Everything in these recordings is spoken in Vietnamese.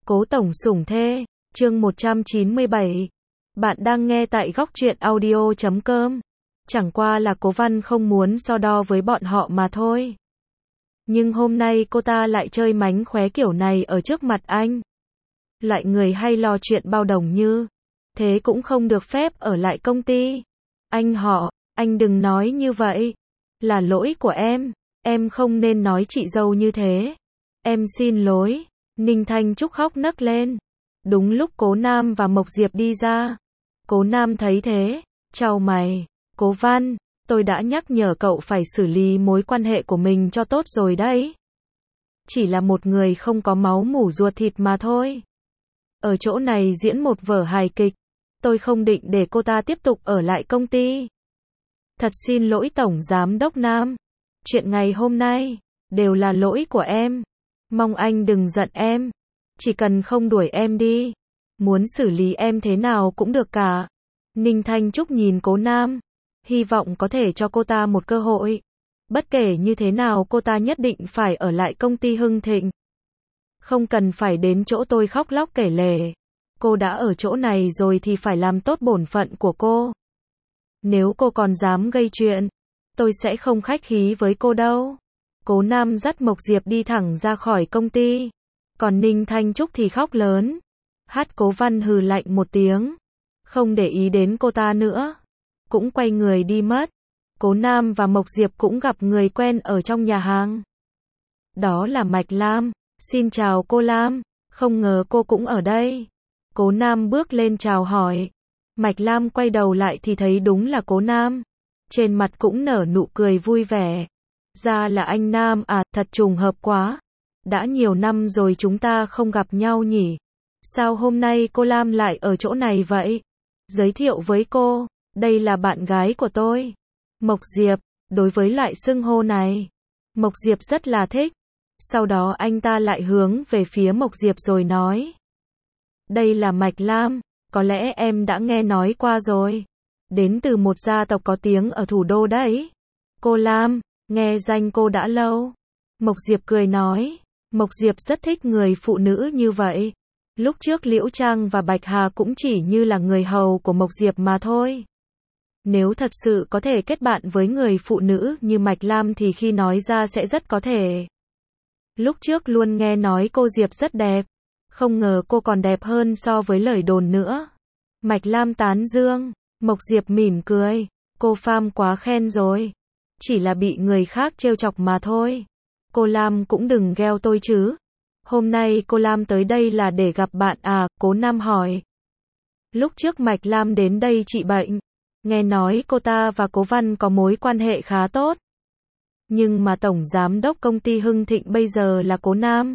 Cố tổng sủng thê, chương 197. Bạn đang nghe tại góc truyện audio.com. Chẳng qua là Cố Văn không muốn so đo với bọn họ mà thôi. Nhưng hôm nay cô ta lại chơi mánh khóe kiểu này ở trước mặt anh. Loại người hay lo chuyện bao đồng như thế cũng không được phép ở lại công ty. Anh đừng nói như vậy. Là lỗi của em không nên nói chị dâu như thế. Em xin lỗi. Ninh Thanh Trúc khóc nấc lên. Đúng lúc Cố Nam và Mộc Diệp đi ra. Cố Nam thấy thế, chau mày. Cố Văn, tôi đã nhắc nhở cậu phải xử lý mối quan hệ của mình cho tốt rồi đấy. Chỉ là một người không có máu mủ ruột thịt mà thôi. Ở chỗ này diễn một vở hài kịch. Tôi không định để cô ta tiếp tục ở lại công ty. Thật xin lỗi Tổng Giám Đốc Nam. Chuyện ngày hôm nay đều là lỗi của em. Mong anh đừng giận em. Chỉ cần không đuổi em đi. Muốn xử lý em thế nào cũng được cả. Ninh Thanh Trúc nhìn Cố Nam. Hy vọng có thể cho cô ta một cơ hội. Bất kể như thế nào cô ta nhất định phải ở lại công ty Hưng Thịnh. Không cần phải đến chỗ tôi khóc lóc kể lể. Cô đã ở chỗ này rồi thì phải làm tốt bổn phận của cô. Nếu cô còn dám gây chuyện, tôi sẽ không khách khí với cô đâu. Cố Nam dắt Mộc Diệp đi thẳng ra khỏi công ty. Còn Ninh Thanh Trúc thì khóc lớn. Cố Văn hừ lạnh một tiếng. Không để ý đến cô ta nữa. Cũng quay người đi mất. Cố Nam và Mộc Diệp cũng gặp người quen ở trong nhà hàng. Đó là Mạch Lam. Xin chào cô Lam. Không ngờ cô cũng ở đây. Cố Nam bước lên chào hỏi. Mạch Lam quay đầu lại thì thấy đúng là Cố Nam. Trên mặt cũng nở nụ cười vui vẻ. Ra là anh Nam à, thật trùng hợp quá. Đã nhiều năm rồi chúng ta không gặp nhau nhỉ. Sao hôm nay cô Lam lại ở chỗ này vậy? Giới thiệu với cô, đây là bạn gái của tôi. Mộc Diệp, đối với loại xưng hô này, Mộc Diệp rất là thích. Sau đó anh ta lại hướng về phía Mộc Diệp rồi nói. Đây là Mạch Lam, có lẽ em đã nghe nói qua rồi. Đến từ một gia tộc có tiếng ở thủ đô đấy. Cô Lam, nghe danh cô đã lâu. Mộc Diệp cười nói. Mộc Diệp rất thích người phụ nữ như vậy. Lúc trước Liễu Trang và Bạch Hà cũng chỉ như là người hầu của Mộc Diệp mà thôi. Nếu thật sự có thể kết bạn với người phụ nữ như Mạch Lam thì khi nói ra sẽ rất có thể. Lúc trước luôn nghe nói cô Diệp rất đẹp. Không ngờ cô còn đẹp hơn so với lời đồn nữa. Mạch Lam tán dương. Mộc Diệp mỉm cười. Cô Pham quá khen rồi. Chỉ là bị người khác trêu chọc mà thôi. Cô Lam cũng đừng gheo tôi chứ. Hôm nay cô Lam tới đây là để gặp bạn à? Cố Nam hỏi. Lúc trước Mạch Lam đến đây trị bệnh. Nghe nói cô ta và Cố Văn có mối quan hệ khá tốt. Nhưng mà Tổng Giám Đốc công ty Hưng Thịnh bây giờ là Cố Nam.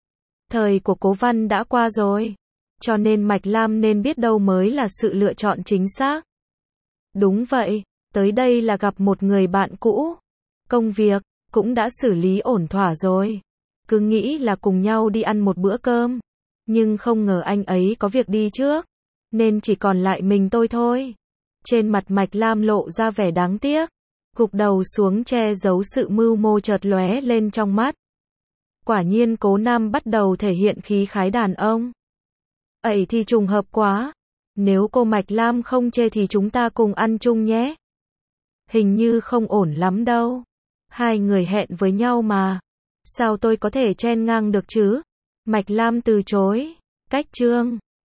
Thời của Cố Văn đã qua rồi. Cho nên Mạch Lam nên biết đâu mới là sự lựa chọn chính xác. Đúng vậy, tới đây là gặp một người bạn cũ. Công việc cũng đã xử lý ổn thỏa rồi. Cứ nghĩ là cùng nhau đi ăn một bữa cơm. Nhưng không ngờ anh ấy có việc đi trước. Nên chỉ còn lại mình tôi thôi. Trên mặt Mạch Lam lộ ra vẻ đáng tiếc. Gục đầu xuống che giấu sự mưu mô chợt lóe lên trong mắt. Quả nhiên Cố Nam bắt đầu thể hiện khí khái đàn ông. Ấy thì trùng hợp quá. Nếu cô Mạch Lam không chê thì chúng ta cùng ăn chung nhé. Hình như không ổn lắm đâu. Hai người hẹn với nhau mà. Sao tôi có thể chen ngang được chứ? Mạch Lam từ chối. Cách chương